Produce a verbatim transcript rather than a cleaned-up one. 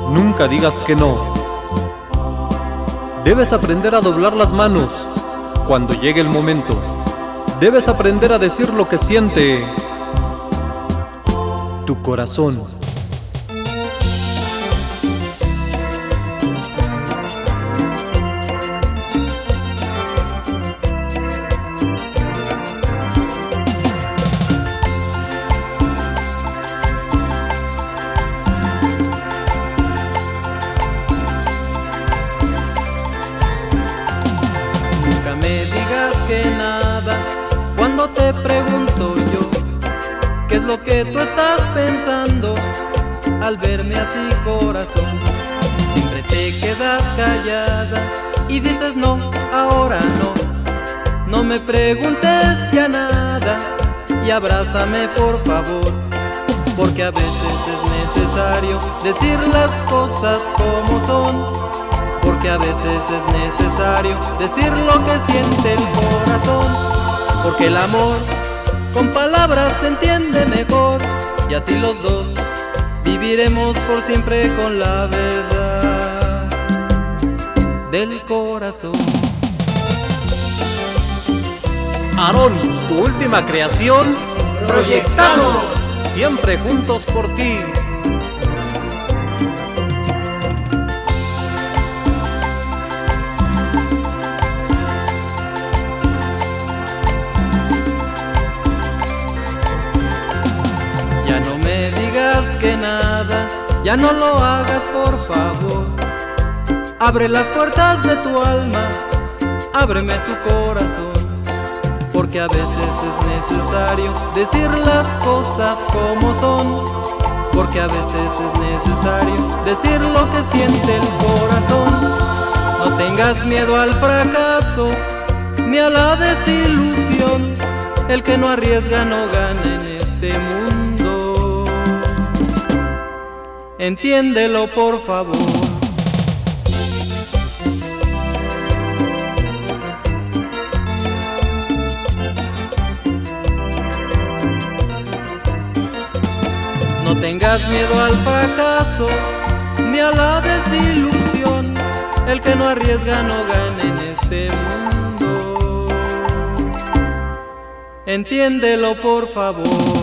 Nunca digas que no. Debes aprender a doblar las manos cuando llegue el momento. Debes aprender a decir lo que siente tu corazón. Nunca me digas que nada cuando te pregunto yo qué es lo que tú estás pensando al verme así, corazón. Siempre te quedas callada y dices no, ahora no. No me preguntes ya nada y abrázame por favor, porque a veces es necesario decir las cosas como son. Porque a veces es necesario decir lo que siente el corazón. Porque el amor con palabras se entiende mejor, y así los dos viviremos por siempre con la verdad del corazón. Aarón, tu última creación, Proyectamos. siempre juntos por ti. Ya no me digas que nada, ya no lo hagas por favor. Abre las puertas de tu alma, ábreme tu corazón. Porque a veces es necesario decir las cosas como son. Porque a veces es necesario decir lo que siente el corazón. No tengas miedo al fracaso, ni a la desilusión. El que no arriesga no gana en este mundo. Entiéndelo por favor. No tengas miedo al fracaso, ni a la desilusión. El que no arriesga no gana en este mundo. Entiéndelo por favor.